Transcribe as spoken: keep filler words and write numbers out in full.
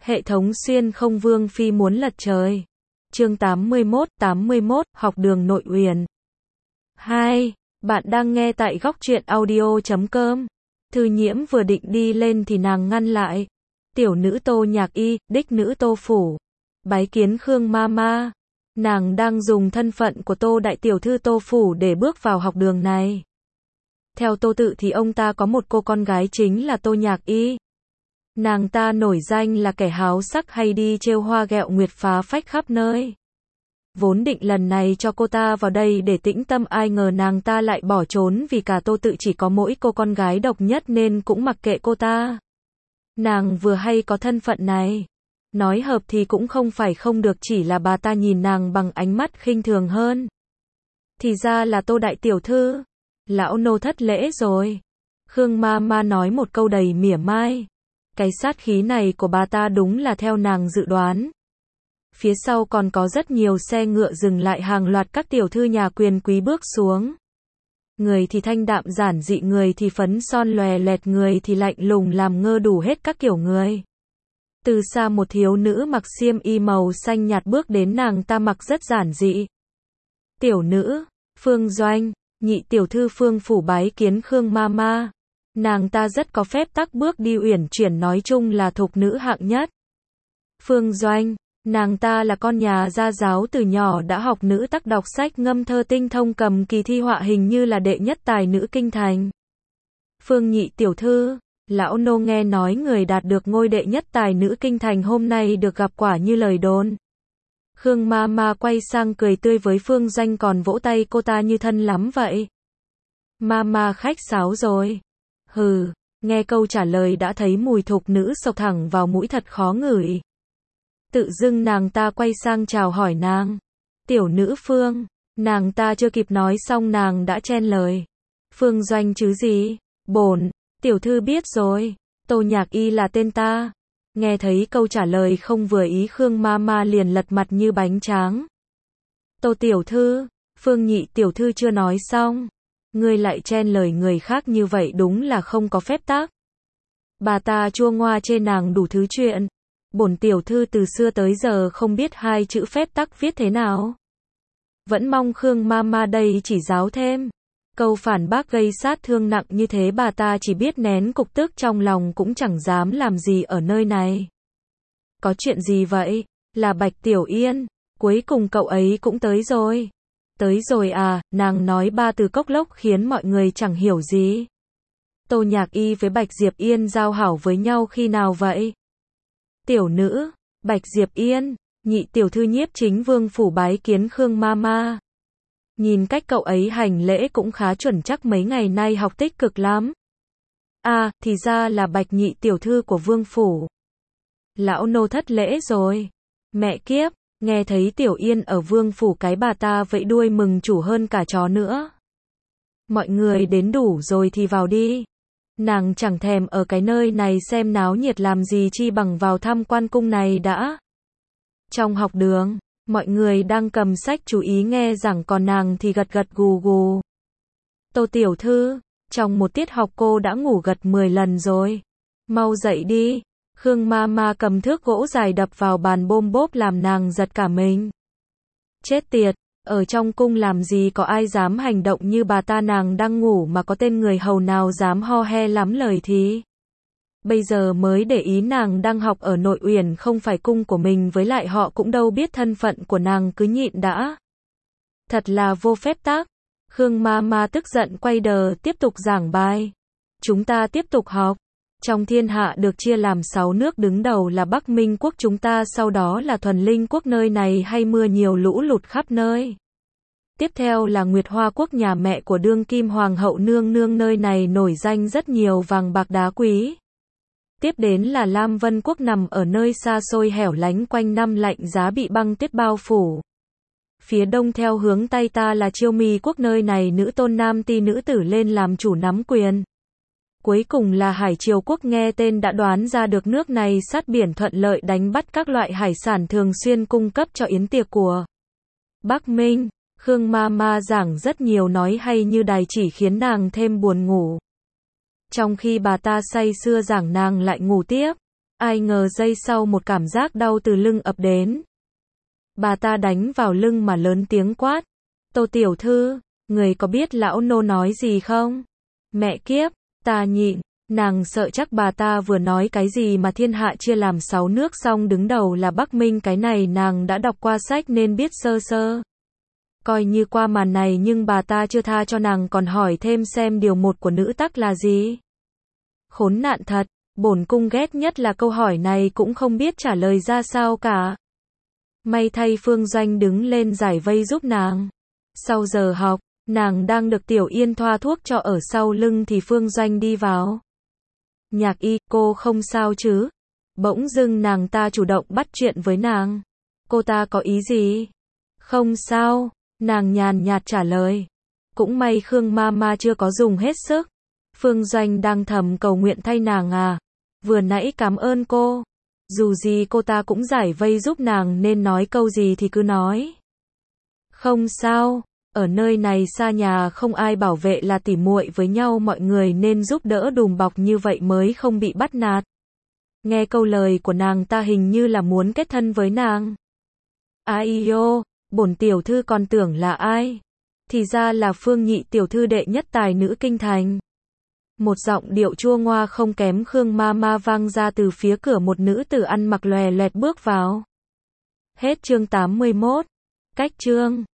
Hệ thống xuyên không vương phi muốn lật trời. Chương tám mươi mốt, tám mươi mốt, học đường Nội Uyển. hai. Bạn đang nghe tại góc truyện audio chấm com. Thư Nhiễm vừa định đi lên thì nàng ngăn lại. Tiểu nữ Tô Nhạc Y, đích nữ Tô Phủ. Bái kiến Khương ma ma. Nàng đang dùng thân phận của Tô đại tiểu thư Tô Phủ để bước vào học đường này. Theo Tô tự thì ông ta có một cô con gái chính là Tô Nhạc Y. Nàng ta nổi danh là kẻ háo sắc hay đi trêu hoa ghẹo nguyệt phá phách khắp nơi. Vốn định lần này cho cô ta vào đây để tĩnh tâm, ai ngờ nàng ta lại bỏ trốn vì cả Tô tự chỉ có mỗi cô con gái độc nhất nên cũng mặc kệ cô ta. Nàng vừa hay có thân phận này. Nói hợp thì cũng không phải không được, chỉ là bà ta nhìn nàng bằng ánh mắt khinh thường hơn. Thì ra là Tô đại tiểu thư. Lão nô thất lễ rồi. Khương ma ma nói một câu đầy mỉa mai. Cái sát khí này của bà ta đúng là theo nàng dự đoán. Phía sau còn có rất nhiều xe ngựa dừng lại, hàng loạt các tiểu thư nhà quyền quý bước xuống. Người thì thanh đạm giản dị, người thì phấn son lòe loẹt, người thì lạnh lùng làm ngơ, đủ hết các kiểu người. Từ xa một thiếu nữ mặc xiêm y màu xanh nhạt bước đến, nàng ta mặc rất giản dị. Tiểu nữ, Phương Doanh, nhị tiểu thư Phương Phủ bái kiến Khương ma ma. Nàng ta rất có phép tắc, bước đi uyển chuyển, nói chung là thục nữ hạng nhất. Phương Doanh, nàng ta là con nhà gia giáo, từ nhỏ đã học nữ tắc, đọc sách ngâm thơ tinh thông, cầm kỳ thi họa hình như là đệ nhất tài nữ kinh thành. Phương nhị tiểu thư, lão nô nghe nói người đạt được ngôi đệ nhất tài nữ kinh thành hôm nay được gặp quả như lời đồn. Khương ma ma quay sang cười tươi với Phương Doanh, còn vỗ tay cô ta như thân lắm vậy. Ma ma khách sáo rồi. Hừ, nghe câu trả lời đã thấy mùi thục nữ xộc thẳng vào mũi, thật khó ngửi. Tự dưng nàng ta quay sang chào hỏi nàng. Tiểu nữ Phương. Nàng ta chưa kịp nói xong nàng đã chen lời. Phương Doanh chứ gì? Bổn tiểu thư biết rồi. Tô Nhạc Y là tên ta. Nghe thấy câu trả lời không vừa ý, Khương ma ma liền lật mặt như bánh tráng. Tô tiểu thư. Phương nhị tiểu thư chưa nói xong. Ngươi lại chen lời người khác như vậy đúng là không có phép tắc. Bà ta chua ngoa chê nàng đủ thứ chuyện. Bổn tiểu thư từ xưa tới giờ không biết hai chữ phép tắc viết thế nào. Vẫn mong Khương ma ma đây chỉ giáo thêm. Câu phản bác gây sát thương nặng như thế, bà ta chỉ biết nén cục tức trong lòng, cũng chẳng dám làm gì ở nơi này. Có chuyện gì vậy? Là Bạch Tiểu Yên. Cuối cùng cậu ấy cũng tới rồi. Tới rồi à? Nàng nói ba từ cốc lốc khiến mọi người chẳng hiểu gì. Tô Nhạc Y với Bạch Diệp Yên giao hảo với nhau khi nào vậy? Tiểu nữ, Bạch Diệp Yên, nhị tiểu thư Nhiếp Chính Vương Phủ bái kiến Khương ma ma. Nhìn cách cậu ấy hành lễ cũng khá chuẩn, chắc mấy ngày nay học tích cực lắm. À, thì ra là Bạch nhị tiểu thư của Vương Phủ. Lão nô thất lễ rồi. Mẹ kiếp, nghe thấy Tiểu Yên ở Vương Phủ cái bà ta vẫy đuôi mừng chủ hơn cả chó nữa. Mọi người đến đủ rồi thì vào đi. Nàng chẳng thèm ở cái nơi này xem náo nhiệt làm gì, chi bằng vào thăm quan cung này đã. Trong học đường, mọi người đang cầm sách chú ý nghe giảng, còn nàng thì gật gật gù gù. Tô tiểu thư, trong một tiết học cô đã ngủ gật mười lần rồi. Mau dậy đi. Khương ma ma cầm thước gỗ dài đập vào bàn bôm bốp làm nàng giật cả mình. Chết tiệt, ở trong cung làm gì có ai dám hành động như bà ta, nàng đang ngủ mà có tên người hầu nào dám ho he lắm lời thì. Bây giờ mới để ý nàng đang học ở Nội Uyển, không phải cung của mình, với lại họ cũng đâu biết thân phận của nàng, cứ nhịn đã. Thật là vô phép tắc. Khương ma ma tức giận quay đờ tiếp tục giảng bài. Chúng ta tiếp tục học. Trong thiên hạ được chia làm sáu nước, đứng đầu là Bắc Minh quốc chúng ta, sau đó là Thuần Linh quốc, nơi này hay mưa nhiều lũ lụt khắp nơi. Tiếp theo là Nguyệt Hoa quốc, nhà mẹ của đương kim hoàng hậu nương nương, nơi này nổi danh rất nhiều vàng bạc đá quý. Tiếp đến là Lam Vân quốc, nằm ở nơi xa xôi hẻo lánh, quanh năm lạnh giá, bị băng tuyết bao phủ. Phía đông theo hướng Tây ta là Chiêu Mi quốc, nơi này nữ tôn nam ti nữ tử lên làm chủ nắm quyền. Cuối cùng là Hải Triều quốc, nghe tên đã đoán ra được nước này sát biển, thuận lợi đánh bắt các loại hải sản, thường xuyên cung cấp cho yến tiệc của Bắc Minh. Khương ma ma giảng rất nhiều, nói hay như đài chỉ, khiến nàng thêm buồn ngủ. Trong khi bà ta say sưa giảng, nàng lại ngủ tiếp. Ai ngờ giây sau một cảm giác đau từ lưng ập đến. Bà ta đánh vào lưng mà lớn tiếng quát. Tô tiểu thư, người có biết lão nô nói gì không? Mẹ kiếp, ta nhịn, nàng sợ chắc bà ta vừa nói cái gì mà thiên hạ chia làm sáu nước xong đứng đầu là Bắc Minh, cái này nàng đã đọc qua sách nên biết sơ sơ. Coi như qua màn này nhưng bà ta chưa tha cho nàng còn hỏi thêm xem điều một của nữ tắc là gì. Khốn nạn thật, bổn cung ghét nhất là câu hỏi này cũng không biết trả lời ra sao cả. May thay Phương Doanh đứng lên giải vây giúp nàng. Sau giờ học, nàng đang được Tiểu Yên thoa thuốc cho ở sau lưng thì Phương Doanh đi vào. Nhạc Y, cô không sao chứ? Bỗng dưng nàng ta chủ động bắt chuyện với nàng. Cô ta có ý gì? Không sao, nàng nhàn nhạt trả lời. Cũng may Khương Mama chưa có dùng hết sức. Phương Doanh đang thầm cầu nguyện thay nàng à. Vừa nãy cảm ơn cô. Dù gì cô ta cũng giải vây giúp nàng nên nói câu gì thì cứ nói. Không sao, ở nơi này xa nhà không ai bảo vệ là tỉ muội với nhau, mọi người nên giúp đỡ đùm bọc như vậy mới không bị bắt nạt. Nghe câu lời của nàng ta hình như là muốn kết thân với nàng. Ai ô, bổn tiểu thư còn tưởng là ai? Thì ra là Phương nhị tiểu thư đệ nhất tài nữ kinh thành. Một giọng điệu chua ngoa không kém Khương Mama vang ra từ phía cửa, một nữ tử ăn mặc lòe loẹt bước vào. Hết chương tám mươi mốt. Cách chương